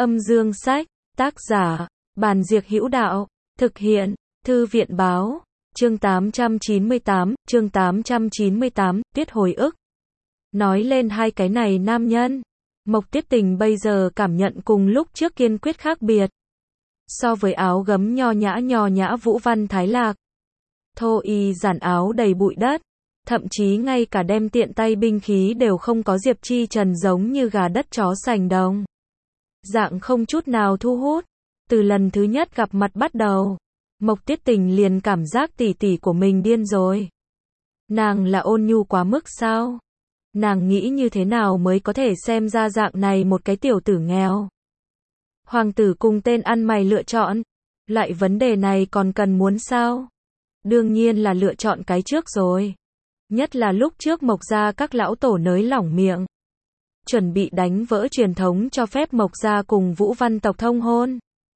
Âm dương sách, tác giả, Bàn Diệc Hữu Đạo, thực hiện, Thư viện báo, chương 898, Tuyết hồi ức. Nói lên hai cái này nam nhân, Mộc Tiết Tình bây giờ cảm nhận cùng lúc trước kiên quyết khác biệt. So với áo gấm nho nhã Vũ Văn Thái Lạc, thô y giản áo đầy bụi đất, thậm chí ngay cả đem tiện tay binh khí đều không có Diệp Chi Trần giống như gà đất chó sành đồng. Dạng không chút nào thu hút. Từ lần thứ nhất gặp mặt bắt đầu, Mộc Tiết Tình liền cảm giác tỷ tỷ của mình điên rồi. Nàng là ôn nhu quá mức sao? Nàng nghĩ như thế nào mới có thể xem ra dạng này một cái tiểu tử nghèo? Hoàng tử cùng tên ăn mày lựa chọn, loại vấn đề này còn cần muốn sao? Đương nhiên là lựa chọn cái trước rồi. Nhất là lúc trước Mộc gia các lão tổ nới lỏng miệng, chuẩn bị đánh vỡ truyền thống cho phép Mộc gia cùng Vũ Văn tộc thông hôn.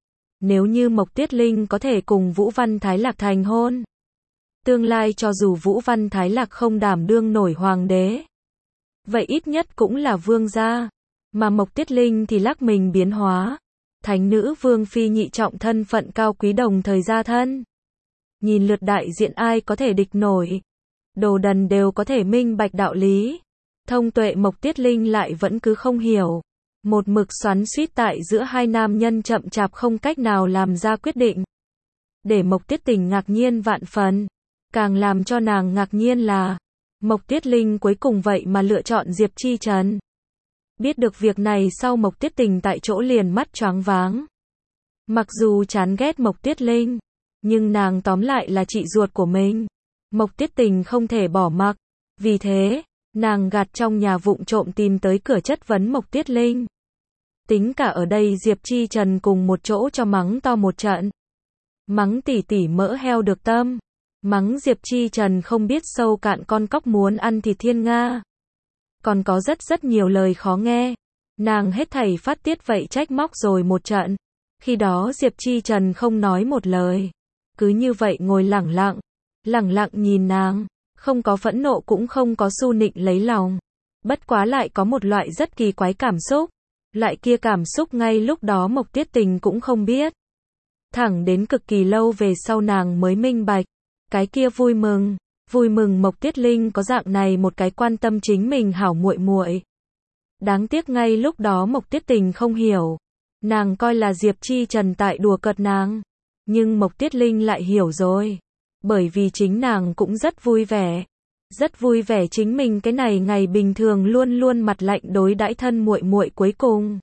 Nếu như Mộc Tuyết Linh có thể cùng Vũ Văn Thái Lạc thành hôn, tương lai cho dù Vũ Văn Thái Lạc không đảm đương nổi hoàng đế, vậy ít nhất cũng là vương gia. Mà Mộc Tuyết Linh thì lắc mình biến hóa, thánh nữ vương phi nhị trọng, thân phận cao quý đồng thời gia thân. Nhìn lượt đại diện ai có thể địch nổi. Đồ đần đều có thể minh bạch đạo lý. Thông tuệ Mộc Tiết Linh lại vẫn cứ không hiểu. Một mực xoắn xuýt tại giữa hai nam nhân chậm chạp không cách nào làm ra quyết định. Để Mộc Tiết Tình ngạc nhiên vạn phần. Càng làm cho nàng ngạc nhiên là Mộc Tiết Linh cuối cùng vậy mà lựa chọn Diệp Chi Trần. Biết được việc này sau, Mộc Tiết Tình tại chỗ liền mắt choáng váng. Mặc dù chán ghét Mộc Tiết Linh, nhưng nàng tóm lại là chị ruột của mình. Mộc Tiết Tình không thể bỏ mặc. Vì thế, nàng gạt trong nhà vụng trộm tìm tới cửa chất vấn Mộc Tiết Linh. Tính cả ở đây Diệp Chi Trần cùng một chỗ cho mắng to một trận. Mắng tỷ tỷ mỡ heo được tâm. Mắng Diệp Chi Trần không biết sâu cạn con cóc muốn ăn thịt thiên nga. Còn có rất nhiều lời khó nghe. Nàng hết thảy phát tiết vậy trách móc rồi một trận. Khi đó Diệp Chi Trần không nói một lời. Cứ như vậy ngồi lẳng lặng nhìn nàng. Không có phẫn nộ cũng không có su nịnh lấy lòng. Bất quá lại có một loại rất kỳ quái cảm xúc. Loại kia cảm xúc ngay lúc đó Mộc Tiết Tình cũng không biết. Thẳng đến cực kỳ lâu về sau nàng mới minh bạch. Cái kia vui mừng Mộc Tiết Linh có dạng này một cái quan tâm chính mình hảo muội muội. Đáng tiếc ngay lúc đó Mộc Tiết Tình không hiểu. Nàng coi là Diệp Chi Trần tại đùa cợt nàng. Nhưng Mộc Tiết Linh lại hiểu rồi. Bởi vì chính nàng cũng rất vui vẻ. Rất vui vẻ chính mình cái này ngày bình thường luôn mặt lạnh đối đãi thân muội muội cuối cùng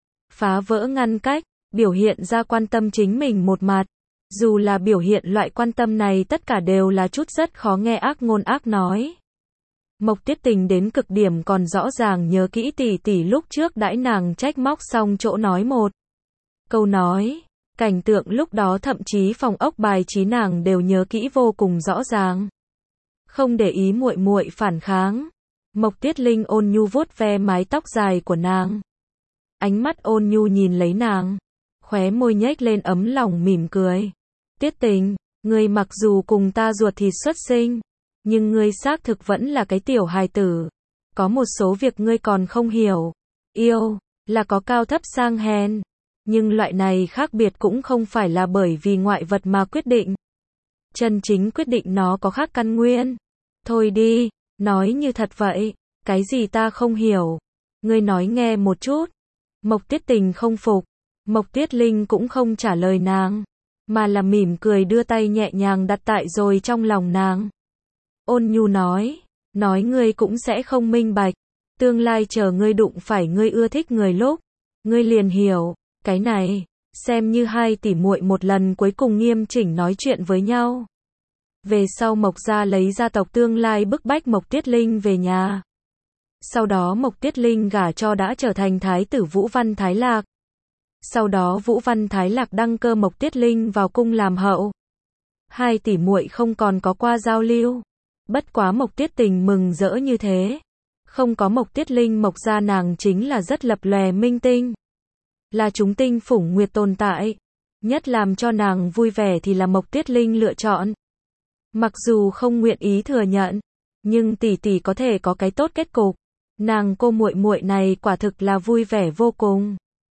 phá vỡ ngăn cách, biểu hiện ra quan tâm chính mình một mặt. Dù là biểu hiện loại quan tâm này tất cả đều là chút rất khó nghe ác ngôn ác nói. Mộc Tiết Tình đến cực điểm còn rõ ràng nhớ kỹ tỷ tỷ lúc trước đãi nàng trách móc xong chỗ nói một câu nói. Cảnh tượng lúc đó thậm chí phòng ốc bài trí nàng đều nhớ kỹ vô cùng rõ ràng. Không để ý muội muội phản kháng. Mộc Tiết Linh ôn nhu vuốt ve mái tóc dài của nàng. Ánh mắt ôn nhu nhìn lấy nàng. Khóe môi nhếch lên ấm lòng mỉm cười. Tiết Tình, ngươi mặc dù cùng ta ruột thịt xuất sinh, nhưng ngươi xác thực vẫn là cái tiểu hài tử. Có một số việc ngươi còn không hiểu. Yêu, là có cao thấp sang hèn. Nhưng loại này khác biệt cũng không phải là bởi vì ngoại vật mà quyết định. Chân chính quyết định nó có khác căn nguyên. Thôi đi, nói như thật vậy. Cái gì ta không hiểu? Ngươi nói nghe một chút. Mộc Tiết Tình không phục. Mộc Tiết Linh cũng không trả lời nàng, mà là mỉm cười đưa tay nhẹ nhàng đặt tại rồi trong lòng nàng. Ôn nhu nói ngươi cũng sẽ không minh bạch. Tương lai chờ ngươi đụng phải ngươi ưa thích người lúc, ngươi liền hiểu. Cái này, xem như hai tỷ muội một lần cuối cùng nghiêm chỉnh nói chuyện với nhau. Về sau Mộc gia lấy gia tộc tương lai bức bách Mộc Tiết Linh về nhà. Sau đó Mộc Tiết Linh gả cho đã trở thành thái tử Vũ Văn Thái Lạc. Sau đó Vũ Văn Thái Lạc đăng cơ Mộc Tiết Linh vào cung làm hậu. Hai tỷ muội không còn có qua giao lưu. Bất quá Mộc Tiết Tình mừng rỡ như thế. Không có Mộc Tiết Linh Mộc gia nàng chính là rất lập lòe minh tinh. Là chúng tinh phủng nguyệt tồn tại. Nhất làm cho nàng vui vẻ thì là Mộc Tiết Linh lựa chọn. Mặc dù không nguyện ý thừa nhận, nhưng tỷ tỷ có thể có cái tốt kết cục. Nàng cô muội muội này quả thực là vui vẻ vô cùng.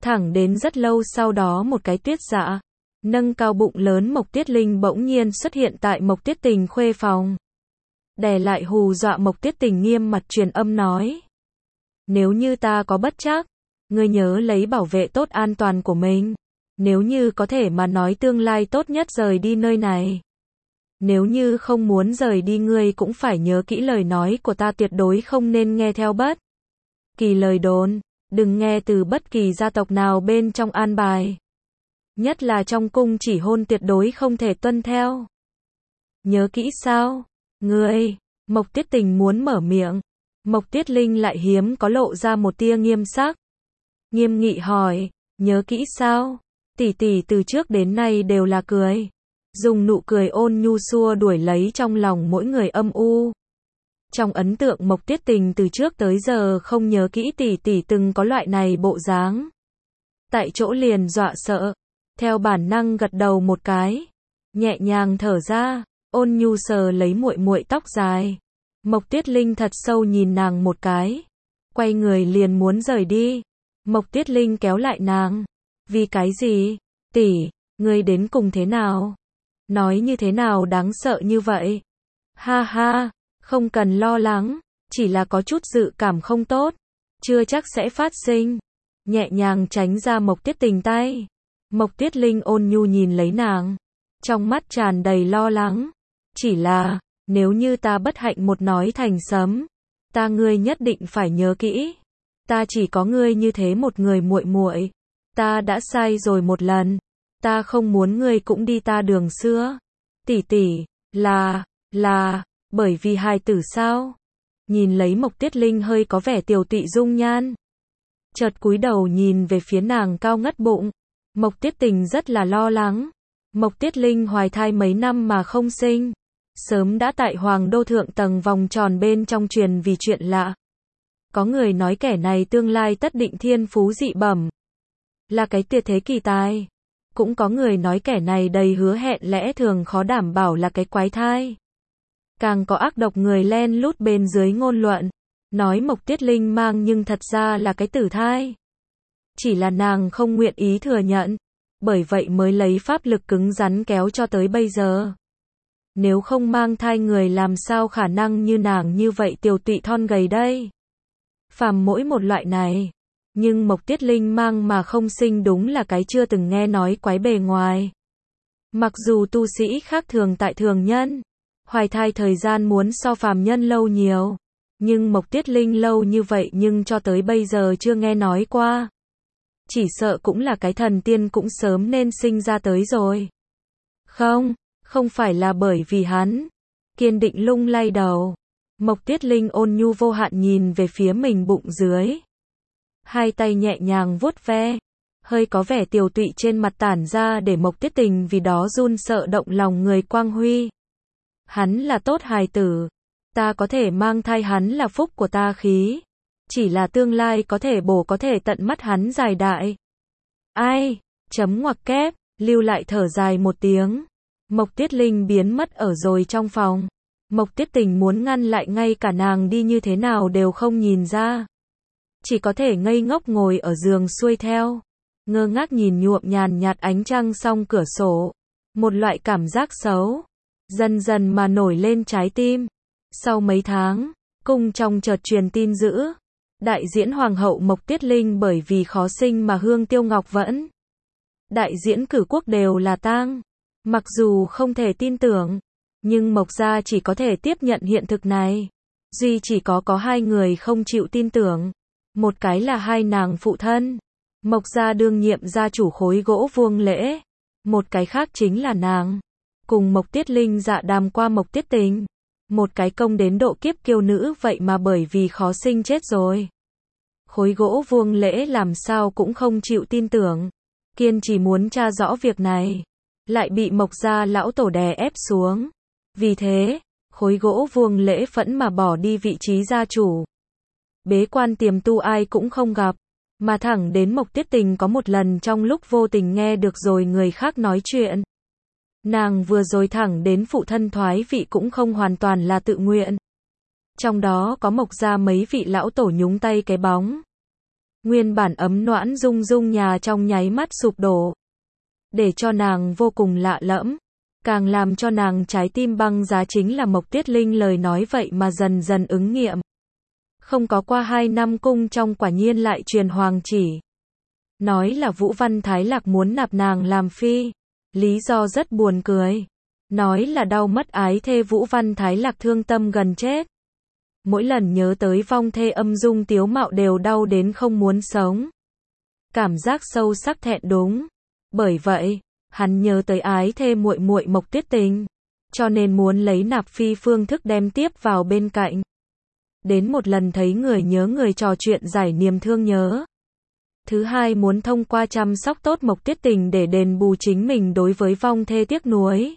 Thẳng đến rất lâu sau đó một cái tuyết dạ, nâng cao bụng lớn Mộc Tiết Linh bỗng nhiên xuất hiện tại Mộc Tiết Tình khuê phòng. Đè lại hù dọa Mộc Tiết Tình nghiêm mặt truyền âm nói. Nếu như ta có bất trắc, ngươi nhớ lấy bảo vệ tốt an toàn của mình. Nếu như có thể mà nói tương lai tốt nhất rời đi nơi này. Nếu như không muốn rời đi ngươi cũng phải nhớ kỹ lời nói của ta, tuyệt đối không nên nghe theo bất kỳ lời đồn, đừng nghe từ bất kỳ gia tộc nào bên trong an bài. Nhất là trong cung chỉ hôn tuyệt đối không thể tuân theo. Nhớ kỹ sao? Ngươi, Mộc Tiết Tình muốn mở miệng. Mộc Tiết Linh lại hiếm có lộ ra một tia nghiêm sắc. Nghiêm nghị hỏi, nhớ kỹ sao? Tỷ tỷ từ trước đến nay đều là cười. Dùng nụ cười ôn nhu xua đuổi lấy trong lòng mỗi người âm u. Trong ấn tượng Mộc Tiết Tình từ trước tới giờ không nhớ kỹ tỷ tỷ từng có loại này bộ dáng. Tại chỗ liền dọa sợ. Theo bản năng gật đầu một cái. Nhẹ nhàng thở ra, ôn nhu sờ lấy muội muội tóc dài. Mộc Tiết Linh thật sâu nhìn nàng một cái. Quay người liền muốn rời đi. Mộc Tiết Linh kéo lại nàng. Vì cái gì? Tỷ, ngươi đến cùng thế nào? Nói như thế nào đáng sợ như vậy? Ha ha, không cần lo lắng, chỉ là có chút dự cảm không tốt, chưa chắc sẽ phát sinh. Nhẹ nhàng tránh ra Mộc Tiết Tình tay. Mộc Tiết Linh ôn nhu nhìn lấy nàng, trong mắt tràn đầy lo lắng. Chỉ là, nếu như ta bất hạnh một nói thành sấm, ta ngươi nhất định phải nhớ kỹ. Ta chỉ có ngươi như thế một người muội muội. Ta đã sai rồi một lần. Ta không muốn ngươi cũng đi ta đường xưa. Tỷ tỷ, là, bởi vì hài tử sao? Nhìn lấy Mộc Tiết Linh hơi có vẻ tiều tụy dung nhan. Chợt cúi đầu nhìn về phía nàng cao ngất bụng. Mộc Tiết Tình rất là lo lắng. Mộc Tiết Linh hoài thai mấy năm mà không sinh. Sớm đã tại Hoàng Đô thượng tầng vòng tròn bên trong truyền vì chuyện lạ. Có người nói kẻ này tương lai tất định thiên phú dị bẩm. Là cái tuyệt thế kỳ tài. Cũng có người nói kẻ này đầy hứa hẹn lẽ thường khó đảm bảo là cái quái thai. Càng có ác độc người len lút bên dưới ngôn luận. Nói Mộc Tiết Linh mang nhưng thật ra là cái tử thai. Chỉ là nàng không nguyện ý thừa nhận. Bởi vậy mới lấy pháp lực cứng rắn kéo cho tới bây giờ. Nếu không mang thai người làm sao khả năng như nàng như vậy tiều tụy thon gầy đây. Phàm mỗi một loại này. Nhưng Mộc Tiết Linh mang mà không sinh đúng là cái chưa từng nghe nói quái bề ngoài. Mặc dù tu sĩ khác thường tại thường nhân, hoài thai thời gian muốn so phàm nhân lâu nhiều. Nhưng Mộc Tiết Linh lâu như vậy nhưng cho tới bây giờ chưa nghe nói qua. Chỉ sợ cũng là cái thần tiên cũng sớm nên sinh ra tới rồi. Không phải là bởi vì hắn. Kiên định lung lay đầu. Mộc Tiết Linh ôn nhu vô hạn nhìn về phía mình bụng dưới. Hai tay nhẹ nhàng vuốt ve. Hơi có vẻ tiều tụy trên mặt tản ra để Mộc Tiết Tình vì đó run sợ động lòng người quang huy. Hắn là tốt hài tử. Ta có thể mang thai hắn là phúc của ta khí. Chỉ là tương lai có thể bổ có thể tận mắt hắn dài đại. Ai, chấm ngoặc kép, lưu lại thở dài một tiếng. Mộc Tiết Linh biến mất ở rồi trong phòng. Mộc Tiết Tình muốn ngăn lại ngay cả nàng đi như thế nào đều không nhìn ra. Chỉ có thể ngây ngốc ngồi ở giường xuôi theo. Ngơ ngác nhìn nhuộm nhàn nhạt ánh trăng song cửa sổ. Một loại cảm giác xấu. Dần dần mà nổi lên trái tim. Sau mấy tháng, cung trong chợt truyền tin dữ. Đại diễn Hoàng hậu Mộc Tiết Linh bởi vì khó sinh mà hương tiêu ngọc vẫn. Đại diễn cử quốc đều là tang. Mặc dù không thể tin tưởng, nhưng Mộc gia chỉ có thể tiếp nhận hiện thực này. Duy chỉ có hai người không chịu tin tưởng. Một cái là hai nàng phụ thân. Mộc gia đương nhiệm gia chủ khối gỗ Vuông Lễ. Một cái khác chính là nàng. Cùng Mộc Tiết Linh dạ đàm qua Mộc Tiết Tình. Một cái công đến độ kiếp kiêu nữ vậy mà bởi vì khó sinh chết rồi. Khối gỗ Vuông Lễ làm sao cũng không chịu tin tưởng. Kiên chỉ muốn tra rõ việc này. Lại bị Mộc gia lão tổ đè ép xuống. Vì thế, khối gỗ Vuông Lễ phẫn mà bỏ đi vị trí gia chủ. Bế quan tiềm tu ai cũng không gặp. Mà thẳng đến Mộc Tiết Tình có một lần trong lúc vô tình nghe được rồi người khác nói chuyện. Nàng vừa rồi thẳng đến phụ thân thoái vị cũng không hoàn toàn là tự nguyện. Trong đó có Mộc gia mấy vị lão tổ nhúng tay cái bóng. Nguyên bản ấm noãn rung rung nhà trong nháy mắt sụp đổ. Để cho nàng vô cùng lạ lẫm. Càng làm cho nàng trái tim băng giá chính là Mộc Tiết Linh lời nói vậy mà dần dần ứng nghiệm. Không có qua 2 năm cung trong quả nhiên lại truyền hoàng chỉ. Nói là Vũ Văn Thái Lạc muốn nạp nàng làm phi. Lý do rất buồn cười. Nói là đau mất ái thê Vũ Văn Thái Lạc thương tâm gần chết. Mỗi lần nhớ tới vong thê âm dung tiếu mạo đều đau đến không muốn sống. Cảm giác sâu sắc thẹn đúng. Bởi vậy, hắn nhớ tới ái thê muội muội Mộc Tuyết Tình, cho nên muốn lấy nạp phi phương thức đem tiếp vào bên cạnh. Đến một lần thấy người nhớ người trò chuyện giải niềm thương nhớ. Thứ hai muốn thông qua chăm sóc tốt Mộc Tuyết Tình để đền bù chính mình đối với vong thê tiếc nuối.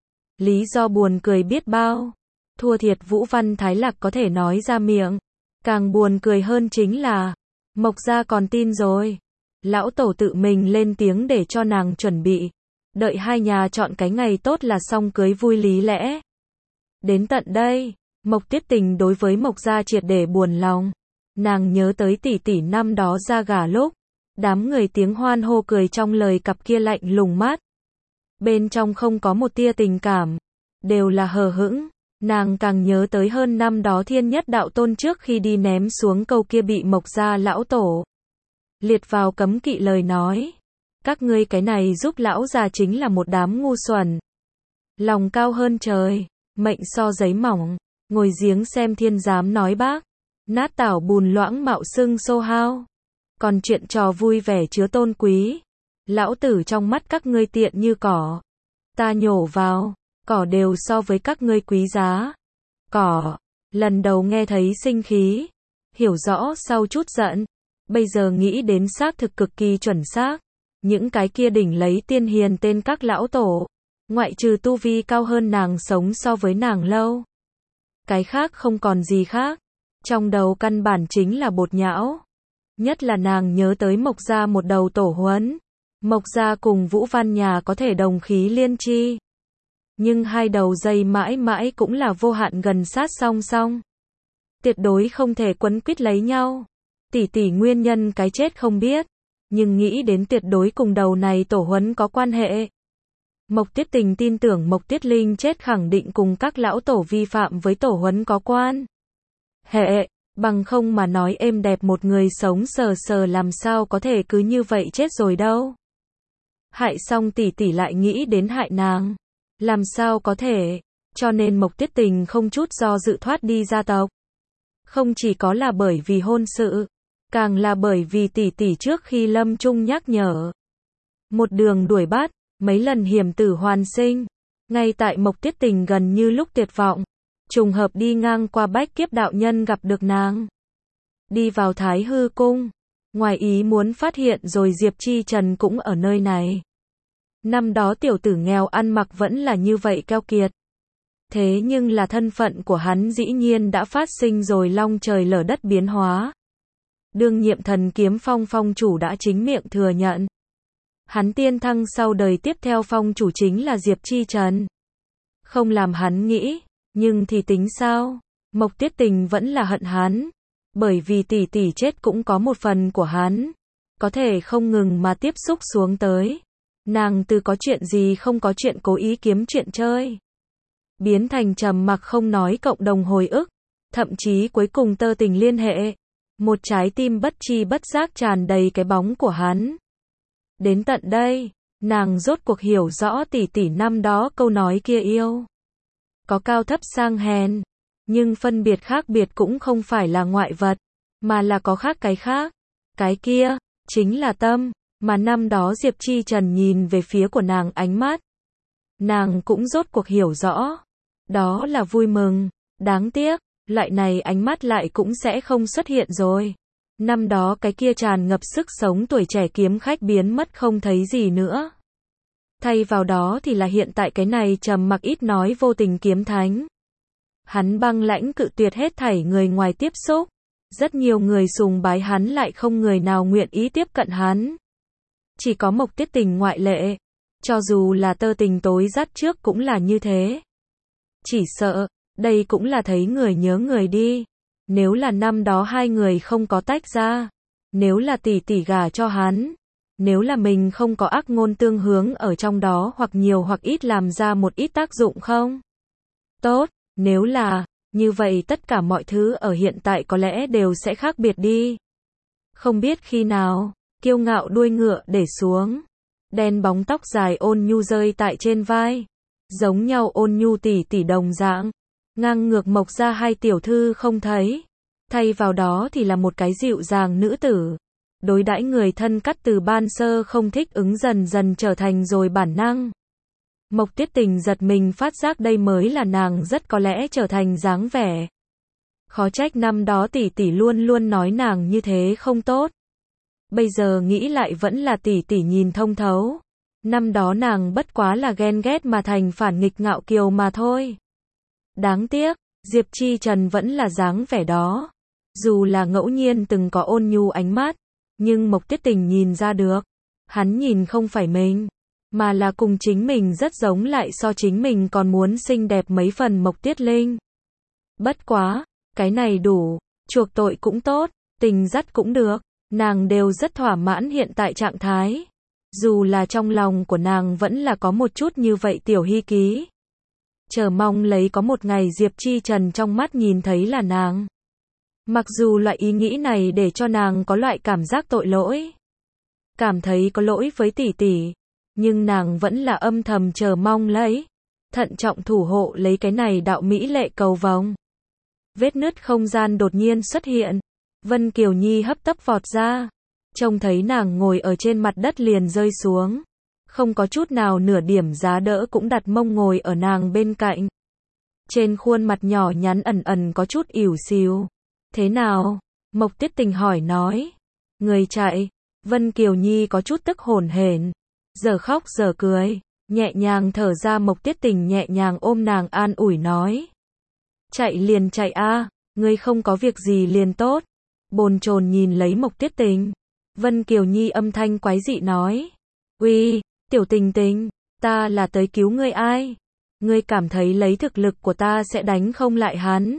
Lý do buồn cười biết bao. Thua thiệt Vũ Văn Thái Lạc có thể nói ra miệng. Càng buồn cười hơn chính là, Mộc gia còn tin rồi. Lão tổ tự mình lên tiếng để cho nàng chuẩn bị. Đợi hai nhà chọn cái ngày tốt là xong cưới vui lý lẽ. Đến tận đây, Mộc Tuyết Tình đối với Mộc gia triệt để buồn lòng. Nàng nhớ tới tỷ tỷ năm đó ra gả lúc. Đám người tiếng hoan hô cười trong lời cặp kia lạnh lùng mắt. Bên trong không có một tia tình cảm. Đều là hờ hững. Nàng càng nhớ tới hơn năm đó Thiên Nhất Đạo Tôn trước khi đi ném xuống câu kia bị Mộc gia lão tổ liệt vào cấm kỵ lời nói. Các ngươi cái này giúp lão già chính là một đám ngu xuẩn. Lòng cao hơn trời, mệnh so giấy mỏng, ngồi giếng xem thiên dám nói bác. Nát tảo bùn loãng mạo xưng xô hao. Còn chuyện trò vui vẻ chứa tôn quý. Lão tử trong mắt các ngươi tiện như cỏ. Ta nhổ vào, cỏ đều so với các ngươi quý giá. Cỏ, lần đầu nghe thấy sinh khí. Hiểu rõ sau chút giận. Bây giờ nghĩ đến xác thực cực kỳ chuẩn xác. Những cái kia đỉnh lấy tiên hiền tên các lão tổ. Ngoại trừ tu vi cao hơn nàng sống so với nàng lâu. Cái khác không còn gì khác. Trong đầu căn bản chính là bột nhão. Nhất là nàng nhớ tới Mộc gia một đầu tổ huấn. Mộc gia cùng Vũ Văn nhà có thể đồng khí liên chi. Nhưng hai đầu dây mãi mãi cũng là vô hạn gần sát song song. Tuyệt đối không thể quấn quýt lấy nhau. Tỷ tỷ nguyên nhân cái chết không biết. Nhưng nghĩ đến tuyệt đối cùng đầu này tổ huấn có quan hệ. Mộc Tuyết Tình tin tưởng Mộc Tuyết Linh chết khẳng định cùng các lão tổ vi phạm với tổ huấn có quan hệ. Bằng không mà nói êm đẹp một người sống sờ sờ làm sao có thể cứ như vậy chết rồi đâu. Hại xong tỷ tỷ lại nghĩ đến hại nàng. Làm sao có thể. Cho nên Mộc Tuyết Tình không chút do dự thoát đi gia tộc. Không chỉ có là bởi vì hôn sự. Càng là bởi vì tỷ tỷ trước khi lâm chung nhắc nhở. Một đường đuổi bắt. Mấy lần hiểm tử hoàn sinh. Ngay tại Mộc Tuyết Tình gần như lúc tuyệt vọng. Trùng hợp đi ngang qua Bách Kiếp đạo nhân gặp được nàng. Đi vào Thái Hư cung. Ngoài ý muốn phát hiện rồi Diệp Chi Trần cũng ở nơi này. Năm đó tiểu tử nghèo ăn mặc vẫn là như vậy keo kiệt. Thế nhưng là thân phận của hắn dĩ nhiên đã phát sinh rồi long trời lở đất biến hóa. Đương nhiệm Thần Kiếm Phong phong chủ đã chính miệng thừa nhận. Hắn tiên thăng sau đời tiếp theo phong chủ chính là Diệp Chi Trần. Không làm hắn nghĩ, nhưng thì tính sao? Mộc Tuyết Tình vẫn là hận hắn. Bởi vì tỷ tỷ chết cũng có một phần của hắn. Có thể không ngừng mà tiếp xúc xuống tới. Nàng từ có chuyện gì không có chuyện cố ý kiếm chuyện chơi. Biến thành trầm mặc không nói cộng đồng hồi ức. Thậm chí cuối cùng tơ tình liên hệ. Một trái tim bất chi bất giác tràn đầy cái bóng của hắn. Đến tận đây, nàng rốt cuộc hiểu rõ tỷ tỷ năm đó câu nói kia yêu. Có cao thấp sang hèn. Nhưng phân biệt khác biệt cũng không phải là ngoại vật. Mà là có khác cái khác. Cái kia, chính là tâm. Mà năm đó Diệp Chi Trần nhìn về phía của nàng ánh mắt. Nàng cũng rốt cuộc hiểu rõ. Đó là vui mừng. Đáng tiếc, loại này ánh mắt lại cũng sẽ không xuất hiện rồi. Năm đó cái kia tràn ngập sức sống tuổi trẻ kiếm khách biến mất không thấy gì nữa. Thay vào đó thì là hiện tại cái này trầm mặc ít nói vô tình kiếm thánh. Hắn băng lãnh cự tuyệt hết thảy người ngoài tiếp xúc. Rất nhiều người sùng bái hắn lại không người nào nguyện ý tiếp cận hắn. Chỉ có Mộc Tuyết Tình ngoại lệ. Cho dù là tơ tình tối dắt trước cũng là như thế. Chỉ sợ, đây cũng là thấy người nhớ người đi. Nếu là năm đó hai người không có tách ra, Nếu là tỷ tỷ gả cho hắn, nếu là mình không có ác ngôn tương hướng ở trong đó hoặc nhiều hoặc ít làm ra một ít tác dụng không? Tốt, nếu là, như vậy tất cả mọi thứ ở hiện tại có lẽ đều sẽ khác biệt đi. Không biết khi nào, kiêu ngạo đuôi ngựa để xuống. Đen bóng tóc dài ôn nhu rơi tại trên vai. Giống nhau ôn nhu tỷ tỷ đồng dạng. Ngang ngược Mộc gia hai tiểu thư không thấy. Thay vào đó thì là một cái dịu dàng nữ tử. Đối đãi người thân cắt từ ban sơ không thích ứng dần dần trở thành rồi bản năng. Mộc Tiết Tình giật mình phát giác đây mới là nàng rất có lẽ trở thành dáng vẻ. Khó trách năm đó tỷ tỷ luôn luôn nói nàng như thế không tốt. Bây giờ nghĩ lại vẫn là tỷ tỷ nhìn thông thấu. Năm đó nàng bất quá là ghen ghét mà thành phản nghịch ngạo kiều mà thôi. Đáng tiếc, Diệp Chi Trần vẫn là dáng vẻ đó. Dù là ngẫu nhiên từng có ôn nhu ánh mắt, nhưng Mộc Tiết Tình nhìn ra được. Hắn nhìn không phải mình, mà là cùng chính mình rất giống lại so chính mình còn muốn xinh đẹp mấy phần Mộc Tiết Linh. Bất quá, cái này đủ, chuộc tội cũng tốt, tình dắt cũng được, nàng đều rất thỏa mãn hiện tại trạng thái. Dù là trong lòng của nàng vẫn là có một chút như vậy tiểu hy ký. Chờ mong lấy có một ngày Diệp Chi Trần trong mắt nhìn thấy là nàng. Mặc dù loại ý nghĩ này để cho nàng có loại cảm giác tội lỗi. Cảm thấy có lỗi với tỷ tỷ. Nhưng nàng vẫn là âm thầm chờ mong lấy. Thận trọng thủ hộ lấy cái này đạo mỹ lệ cầu vồng. Vết nứt không gian đột nhiên xuất hiện. Vân Kiều Nhi hấp tấp vọt ra. Trông thấy nàng ngồi ở trên mặt đất liền rơi xuống. Không có chút nào nửa điểm giá đỡ cũng đặt mông ngồi ở nàng bên cạnh. Trên khuôn mặt nhỏ nhắn ẩn ẩn có chút ỉu xìu. Thế nào? Mộc Tiết Tình hỏi nói. Người chạy. Vân Kiều Nhi có chút tức hổn hển. Giờ khóc giờ cười. Nhẹ nhàng thở ra Mộc Tiết Tình nhẹ nhàng ôm nàng an ủi nói. Chạy liền chạy a, ngươi không có việc gì liền tốt. Bồn chồn nhìn lấy Mộc Tiết Tình. Vân Kiều Nhi âm thanh quái dị nói. Uy, Tiểu Tình Tình, ta là tới cứu ngươi ai? Ngươi cảm thấy lấy thực lực của ta sẽ đánh không lại hắn?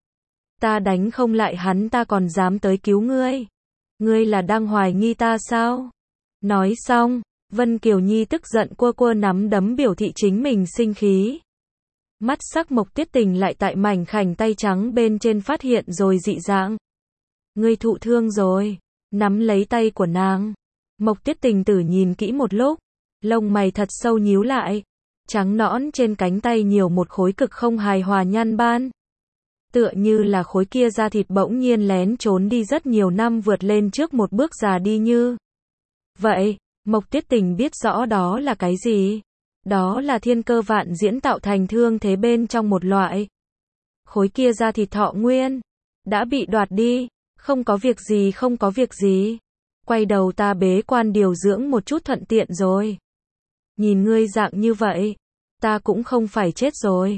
Ta đánh không lại hắn ta còn dám tới cứu ngươi? Ngươi là đang hoài nghi ta sao? Nói xong, Vân Kiều Nhi tức giận quơ quơ nắm đấm biểu thị chính mình sinh khí. Mắt sắc Mộc Tiết Tình lại tại mảnh khảnh tay trắng bên trên phát hiện rồi dị dạng. Ngươi thụ thương rồi. Nắm lấy tay của nàng. Mộc Tiết Tình tử nhìn kỹ một lúc. Lông mày thật sâu nhíu lại. Trắng nõn trên cánh tay nhiều một khối cực không hài hòa nhăn ban. Tựa như là khối kia da thịt bỗng nhiên lén trốn đi rất nhiều năm vượt lên trước một bước già đi như. Vậy, Mộc Tiết Tình biết rõ đó là cái gì? Đó là thiên cơ vạn diễn tạo thành thương thế bên trong một loại. Khối kia da thịt thọ nguyên. Đã bị đoạt đi. Không có việc gì không có việc gì. Quay đầu ta bế quan điều dưỡng một chút thuận tiện rồi. Nhìn ngươi dạng như vậy. Ta cũng không phải chết rồi.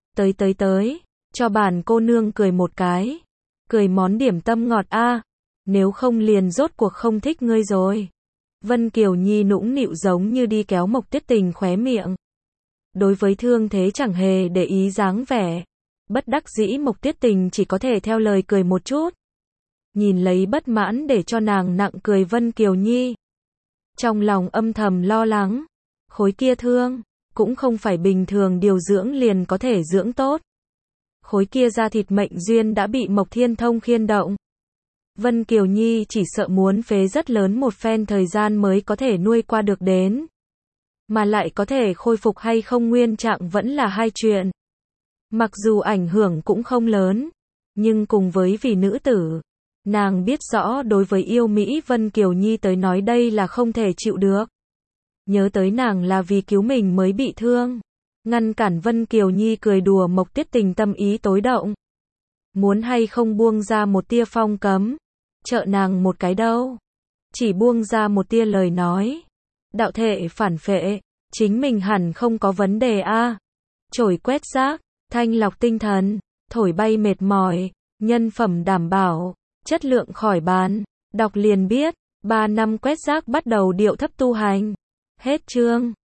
Tới. Cho bản cô nương cười một cái. Cười món điểm tâm ngọt a. Nếu không liền rốt cuộc không thích ngươi rồi. Vân Kiều Nhi nũng nịu giống như đi kéo Mộc Tiết Tình khóe miệng. Đối với thương thế chẳng hề để ý dáng vẻ. Bất đắc dĩ Mộc Tiết Tình chỉ có thể theo lời cười một chút. Nhìn lấy bất mãn để cho nàng nặng cười Vân Kiều Nhi. Trong lòng âm thầm lo lắng. Khối kia thương, cũng không phải bình thường điều dưỡng liền có thể dưỡng tốt. Khối kia da thịt mệnh duyên đã bị Mộc Thiên Thông khiên động. Vân Kiều Nhi chỉ sợ muốn phế rất lớn một phen thời gian mới có thể nuôi qua được đến. Mà lại có thể khôi phục hay không nguyên trạng vẫn là hai chuyện. Mặc dù ảnh hưởng cũng không lớn, nhưng cùng với vì nữ tử, nàng biết rõ đối với yêu Mỹ Vân Kiều Nhi tới nói đây là không thể chịu được. Nhớ tới nàng là vì cứu mình mới bị thương. Ngăn cản Vân Kiều Nhi cười đùa Mộc Tiết Tình tâm ý tối động. Muốn hay không buông ra một tia phong cấm. Trợ nàng một cái đâu. Chỉ buông ra một tia lời nói. Đạo thể phản phệ. Chính mình hẳn không có vấn đề a. Chổi quét rác. Thanh lọc tinh thần. Thổi bay mệt mỏi. Nhân phẩm đảm bảo. Chất lượng khỏi bàn. Đọc liền biết. 3 năm quét rác bắt đầu điệu thấp tu hành. Hết chương.